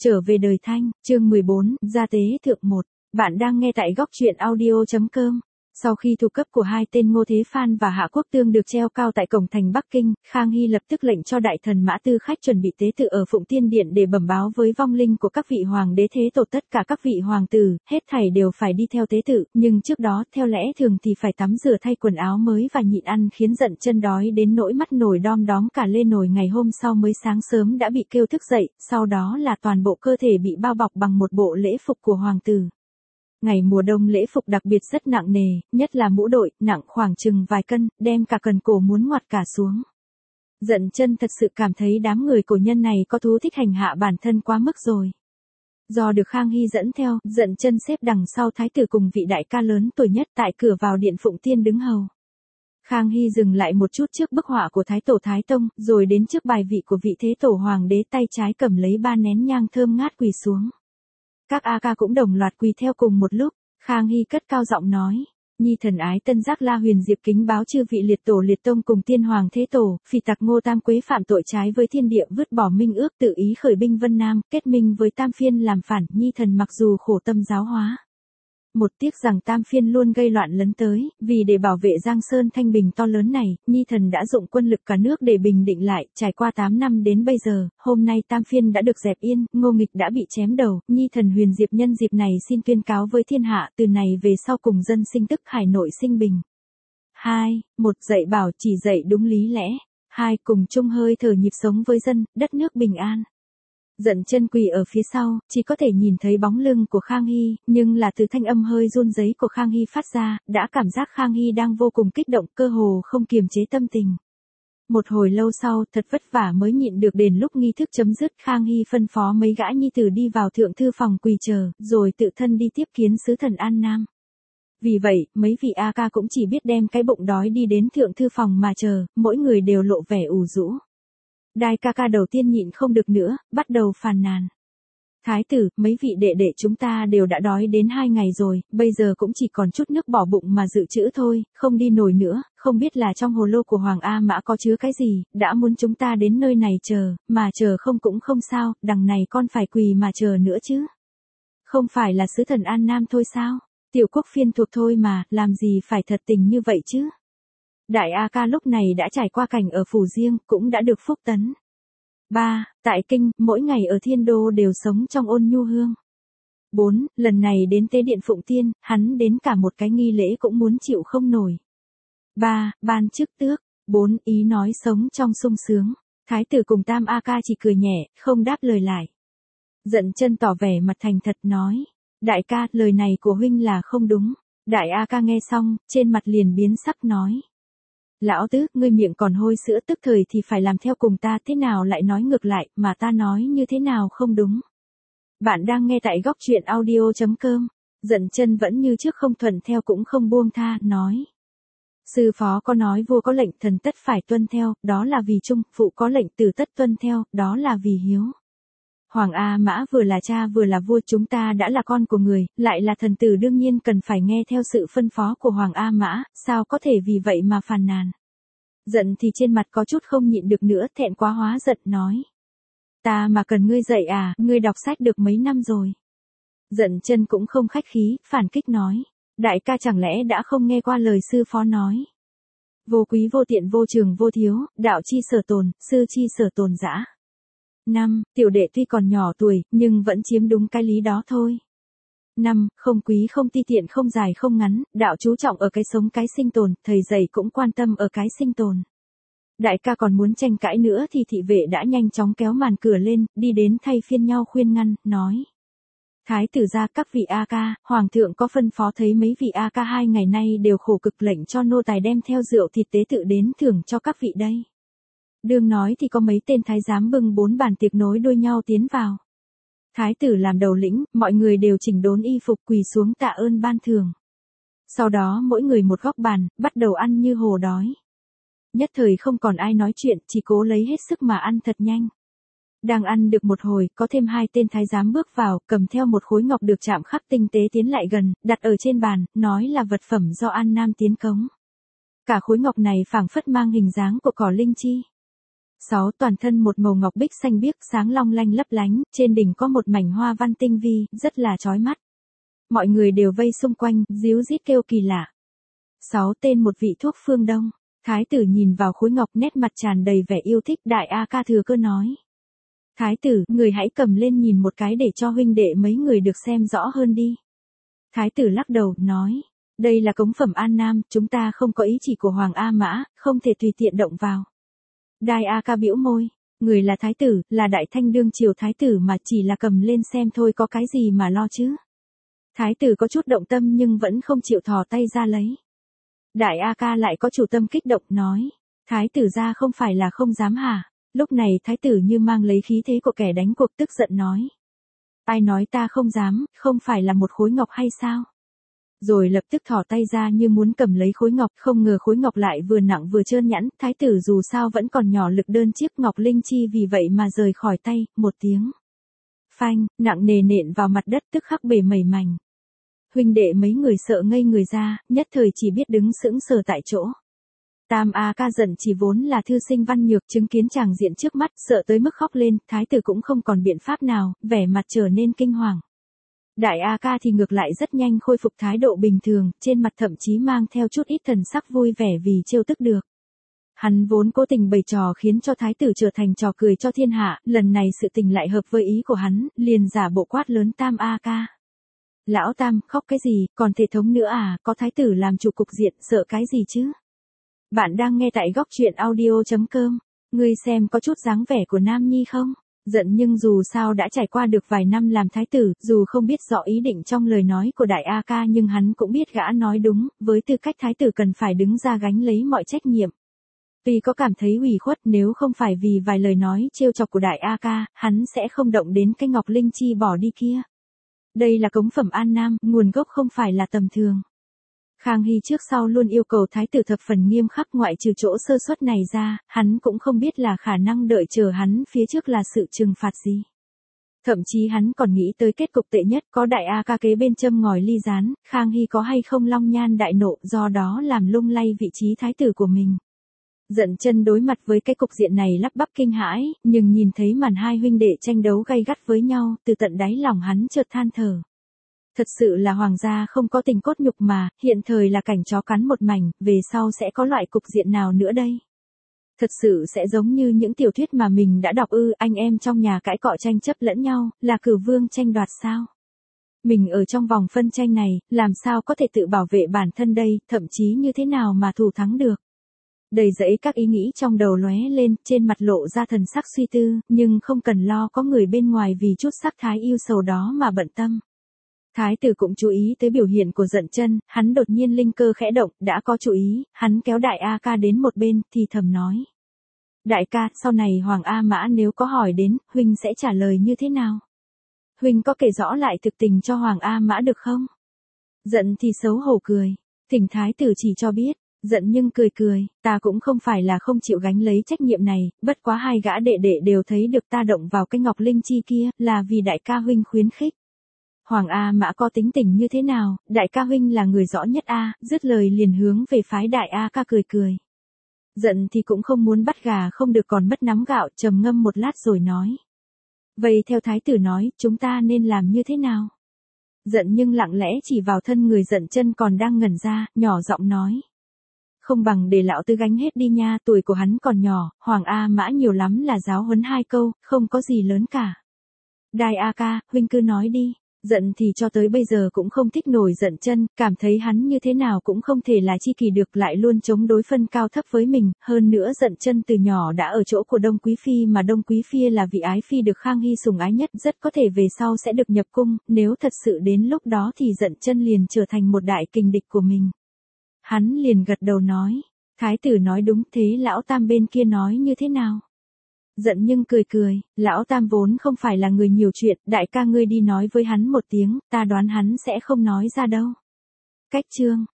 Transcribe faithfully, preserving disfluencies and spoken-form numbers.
Trở về đời Thanh, chương mười bốn, gia tế thượng một. Bạn đang nghe tại góc truyện audio.com. Sau khi thuộc cấp của hai tên Ngô Thế Phan và Hạ Quốc Tương được treo cao tại cổng thành Bắc Kinh, Khang Hy lập tức lệnh cho đại thần Mã Tư Khách chuẩn bị tế tự ở Phụng Tiên Điện để bẩm báo với vong linh của các vị hoàng đế thế tổ. Tất cả các vị hoàng tử, hết thảy đều phải đi theo tế tự, nhưng trước đó, theo lẽ thường thì phải tắm rửa thay quần áo mới và nhịn ăn, khiến Dận Chân đói đến nỗi mắt nổi đom đóm cả lên. Nổi ngày hôm sau mới sáng sớm đã bị kêu thức dậy, sau đó là toàn bộ cơ thể bị bao bọc bằng một bộ lễ phục của hoàng tử. Ngày mùa đông lễ phục đặc biệt rất nặng nề, nhất là mũ đội, nặng khoảng chừng vài cân, đem cả cần cổ muốn ngoặt cả xuống. Dận Chân thật sự cảm thấy đám người cổ nhân này có thú thích hành hạ bản thân quá mức rồi. Do được Khang Hy dẫn theo, Dận Chân xếp đằng sau thái tử cùng vị đại ca lớn tuổi nhất tại cửa vào điện Phụng Tiên đứng hầu. Khang Hy dừng lại một chút trước bức họa của Thái Tổ Thái Tông, rồi đến trước bài vị của vị thế tổ hoàng đế, tay trái cầm lấy ba nén nhang thơm ngát quỳ xuống. Các A ca cũng đồng loạt quỳ theo cùng một lúc. Khang Hy cất cao giọng nói: Nhi thần ái tân giác La Huyền Diệp kính báo chư vị liệt tổ liệt tông cùng tiên hoàng thế tổ, phỉ tặc Ngô Tam Quế phạm tội trái với thiên địa, vứt bỏ minh ước, tự ý khởi binh Vân Nam, kết minh với Tam Phiên làm phản. Nhi thần mặc dù khổ tâm giáo hóa, một tiếc rằng Tam Phiên luôn gây loạn lấn tới, vì để bảo vệ Giang Sơn thanh bình to lớn này, Nhi thần đã dụng quân lực cả nước để bình định lại. Trải qua tám năm đến bây giờ, hôm nay Tam Phiên đã được dẹp yên, Ngô Nghịch đã bị chém đầu. Nhi thần Huyền Diệp nhân dịp này xin tuyên cáo với thiên hạ, từ này về sau cùng dân sinh tức hải nội sinh bình. Hai, một dạy bảo chỉ dạy đúng lý lẽ. Hai, cùng chung hơi thở nhịp sống với dân, đất nước bình an. Dận Chân quỳ ở phía sau, chỉ có thể nhìn thấy bóng lưng của Khang Hy, nhưng là từ thanh âm hơi run rẩy của Khang Hy phát ra, đã cảm giác Khang Hy đang vô cùng kích động, cơ hồ không kiềm chế tâm tình. Một hồi lâu sau, thật vất vả mới nhịn được, đến lúc nghi thức chấm dứt, Khang Hy phân phó mấy gã nhi tử đi vào thượng thư phòng quỳ chờ, rồi tự thân đi tiếp kiến sứ thần An Nam. Vì vậy, mấy vị A ca cũng chỉ biết đem cái bụng đói đi đến thượng thư phòng mà chờ, mỗi người đều lộ vẻ ủ rũ. Đại ca ca đầu tiên nhịn không được nữa, bắt đầu phàn nàn. Thái tử, mấy vị đệ đệ chúng ta đều đã đói đến hai ngày rồi, bây giờ cũng chỉ còn chút nước bỏ bụng mà dự trữ thôi, không đi nổi nữa, không biết là trong hồ lô của Hoàng A Mã có chứa cái gì, đã muốn chúng ta đến nơi này chờ, mà chờ không cũng không sao, đằng này con phải quỳ mà chờ nữa chứ. Không phải là sứ thần An Nam thôi sao, tiểu quốc phiên thuộc thôi mà, làm gì phải thật tình như vậy chứ. Đại A ca lúc này đã trải qua cảnh ở phủ riêng, cũng đã được phúc tấn. ba. Tại kinh, mỗi ngày ở thiên đô đều sống trong ôn nhu hương. bốn. Lần này đến tế điện Phụng Tiên, hắn đến cả một cái nghi lễ cũng muốn chịu không nổi. ba. Ban chức tước. bốn. Ý nói sống trong sung sướng. Thái tử cùng Tam A ca chỉ cười nhẹ, không đáp lời lại. Dận Chân tỏ vẻ mặt thành thật nói: Đại ca, lời này của huynh là không đúng. Đại A ca nghe xong, trên mặt liền biến sắc nói: Lão tứ, ngươi miệng còn hôi sữa, tức thời thì phải làm theo cùng ta, thế nào lại nói ngược lại, mà ta nói như thế nào không đúng. Bạn đang nghe tại góc truyện audio.com. Dận Chân vẫn như trước không thuận theo cũng không buông tha, nói: Sư phó có nói vua có lệnh thần tất phải tuân theo, đó là vì trung, phụ có lệnh tử tất tuân theo, đó là vì hiếu. Hoàng A Mã vừa là cha vừa là vua, chúng ta đã là con của người, lại là thần tử, đương nhiên cần phải nghe theo sự phân phó của Hoàng A Mã, sao có thể vì vậy mà phàn nàn. Giận thì trên mặt có chút không nhịn được nữa, thẹn quá hóa giận nói: Ta mà cần ngươi dạy à, ngươi đọc sách được mấy năm rồi. Dận Chân cũng không khách khí, phản kích nói: Đại ca chẳng lẽ đã không nghe qua lời sư phó nói. Vô quý vô tiện vô trường vô thiếu, đạo chi sở tồn, sư chi sở tồn dã. năm. Tiểu đệ tuy còn nhỏ tuổi, nhưng vẫn chiếm đúng cái lý đó thôi. năm. Không quý không ti tiện không dài không ngắn, đạo chú trọng ở cái sống cái sinh tồn, thầy dạy cũng quan tâm ở cái sinh tồn. Đại ca còn muốn tranh cãi nữa thì thị vệ đã nhanh chóng kéo màn cửa lên, đi đến thay phiên nhau khuyên ngăn, nói: Thái tử gia, các vị A ca, hoàng thượng có phân phó thấy mấy vị A ca hai ngày nay đều khổ cực, lệnh cho nô tài đem theo rượu thịt tế tự đến thưởng cho các vị đây. Đương nói thì có mấy tên thái giám bưng bốn bàn tiệc nối đuôi nhau tiến vào. Thái tử làm đầu lĩnh, mọi người đều chỉnh đốn y phục quỳ xuống tạ ơn ban thưởng. Sau đó mỗi người một góc bàn, bắt đầu ăn như hổ đói. Nhất thời không còn ai nói chuyện, chỉ cố lấy hết sức mà ăn thật nhanh. Đang ăn được một hồi, có thêm hai tên thái giám bước vào, cầm theo một khối ngọc được chạm khắc tinh tế tiến lại gần, đặt ở trên bàn, nói là vật phẩm do An Nam tiến cống. Cả khối ngọc này phảng phất mang hình dáng của cỏ linh chi. sáu. Toàn thân một màu ngọc bích xanh biếc sáng long lanh lấp lánh, trên đỉnh có một mảnh hoa văn tinh vi, rất là chói mắt. Mọi người đều vây xung quanh, ríu rít kêu kỳ lạ. sáu. Tên một vị thuốc phương Đông. Thái tử nhìn vào khối ngọc nét mặt tràn đầy vẻ yêu thích, đại A Ca thừa cơ nói. Thái tử, người hãy cầm lên nhìn một cái để cho huynh đệ mấy người được xem rõ hơn đi. Thái tử lắc đầu, nói. Đây là cống phẩm An Nam, chúng ta không có ý chỉ của Hoàng A Mã, không thể tùy tiện động vào. Đại A Ca bĩu môi. Người là thái tử, là đại thanh đương triều thái tử mà chỉ là cầm lên xem thôi có cái gì mà lo chứ. Thái tử có chút động tâm nhưng vẫn không chịu thò tay ra lấy. Đại A Ca lại có chủ tâm kích động nói. Thái tử ra không phải là không dám hả? Lúc này thái tử như mang lấy khí thế của kẻ đánh cuộc tức giận nói. Ai nói ta không dám, không phải là một khối ngọc hay sao? Rồi lập tức thò tay ra như muốn cầm lấy khối ngọc, không ngờ khối ngọc lại vừa nặng vừa trơn nhẵn, thái tử dù sao vẫn còn nhỏ lực đơn chiếc ngọc linh chi vì vậy mà rời khỏi tay, một tiếng. Phanh, nặng nề nện vào mặt đất tức khắc bể mẩy mảnh. Huynh đệ mấy người sợ ngây người ra, nhất thời chỉ biết đứng sững sờ tại chỗ. Tam A Ca giận chỉ vốn là thư sinh văn nhược chứng kiến chàng diện trước mắt, sợ tới mức khóc lên, thái tử cũng không còn biện pháp nào, vẻ mặt trở nên kinh hoàng. Đại A Ca thì ngược lại rất nhanh khôi phục thái độ bình thường, trên mặt thậm chí mang theo chút ít thần sắc vui vẻ vì trêu tức được. Hắn vốn cố tình bày trò khiến cho thái tử trở thành trò cười cho thiên hạ, lần này sự tình lại hợp với ý của hắn, liền giả bộ quát lớn Tam A Ca. Lão Tam, khóc cái gì, còn thể thống nữa à, có thái tử làm chủ cục diện, sợ cái gì chứ? Bạn đang nghe tại góc truyện audio chấm com. Ngươi xem có chút dáng vẻ của Nam Nhi không? Giận nhưng dù sao đã trải qua được vài năm làm thái tử, dù không biết rõ ý định trong lời nói của đại A Ca nhưng hắn cũng biết gã nói đúng, với tư cách thái tử cần phải đứng ra gánh lấy mọi trách nhiệm. Tuy có cảm thấy ủy khuất nếu không phải vì vài lời nói trêu chọc của đại A Ca, hắn sẽ không động đến cái ngọc linh chi bỏ đi kia. Đây là cống phẩm An Nam, nguồn gốc không phải là tầm thường. Khang Hy trước sau luôn yêu cầu thái tử thập phần nghiêm khắc, ngoại trừ chỗ sơ suất này ra, hắn cũng không biết là khả năng đợi chờ hắn phía trước là sự trừng phạt gì. Thậm chí hắn còn nghĩ tới kết cục tệ nhất, có đại A Ca kế bên châm ngòi ly gián, Khang Hy có hay không long nhan đại nộ, do đó làm lung lay vị trí thái tử của mình. Giận chân đối mặt với cái cục diện này lắp bắp kinh hãi, nhưng nhìn thấy màn hai huynh đệ tranh đấu gay gắt với nhau, từ tận đáy lòng hắn chợt than thở. Thật sự là hoàng gia không có tình cốt nhục mà, hiện thời là cảnh chó cắn một mảnh, về sau sẽ có loại cục diện nào nữa đây? Thật sự sẽ giống như những tiểu thuyết mà mình đã đọc ư, anh em trong nhà cãi cọ tranh chấp lẫn nhau, là cửu vương tranh đoạt sao? Mình ở trong vòng phân tranh này, làm sao có thể tự bảo vệ bản thân đây, thậm chí như thế nào mà thủ thắng được? Đầy dẫy các ý nghĩ trong đầu lóe lên, trên mặt lộ ra thần sắc suy tư, nhưng không cần lo có người bên ngoài vì chút sắc thái yêu sầu đó mà bận tâm. Thái tử cũng chú ý tới biểu hiện của Giận Chân, hắn đột nhiên linh cơ khẽ động, đã có chú ý, hắn kéo đại A Ca đến một bên, thì thầm nói. Đại ca, sau này Hoàng A Mã nếu có hỏi đến, huynh sẽ trả lời như thế nào? Huynh có kể rõ lại thực tình cho Hoàng A Mã được không? Giận thì xấu hổ cười, thỉnh thái tử chỉ cho biết. Giận nhưng cười cười, ta cũng không phải là không chịu gánh lấy trách nhiệm này, bất quá hai gã đệ đệ đều thấy được ta động vào cái ngọc linh chi kia, là vì đại ca huynh khuyến khích. Hoàng A Mã có tính tình như thế nào, đại ca huynh là người rõ nhất a, dứt lời liền hướng về phái đại A Ca cười cười. Giận thì cũng không muốn bắt gà không được còn mất nắm gạo, trầm ngâm một lát rồi nói. Vậy theo thái tử nói, chúng ta nên làm như thế nào? Giận nhưng lặng lẽ chỉ vào thân người Giận Chân còn đang ngẩn ra, nhỏ giọng nói. Không bằng để lão tư gánh hết đi nha, tuổi của hắn còn nhỏ, Hoàng A Mã nhiều lắm là giáo huấn hai câu, không có gì lớn cả. Đại A Ca, huynh cứ nói đi. Giận thì cho tới bây giờ cũng không thích nổi Giận Chân, cảm thấy hắn như thế nào cũng không thể là chi kỷ được, lại luôn chống đối phân cao thấp với mình, hơn nữa Giận Chân từ nhỏ đã ở chỗ của Đông Quý Phi mà Đông Quý Phi là vị ái phi được Khang Hy sủng ái nhất, rất có thể về sau sẽ được nhập cung, nếu thật sự đến lúc đó thì Giận Chân liền trở thành một đại kình địch của mình. Hắn liền gật đầu nói, thái tử nói đúng, thế lão Tam bên kia nói như thế nào? Giận nhưng cười cười, lão Tam vốn không phải là người nhiều chuyện, đại ca ngươi đi nói với hắn một tiếng, ta đoán hắn sẽ không nói ra đâu. Cách chương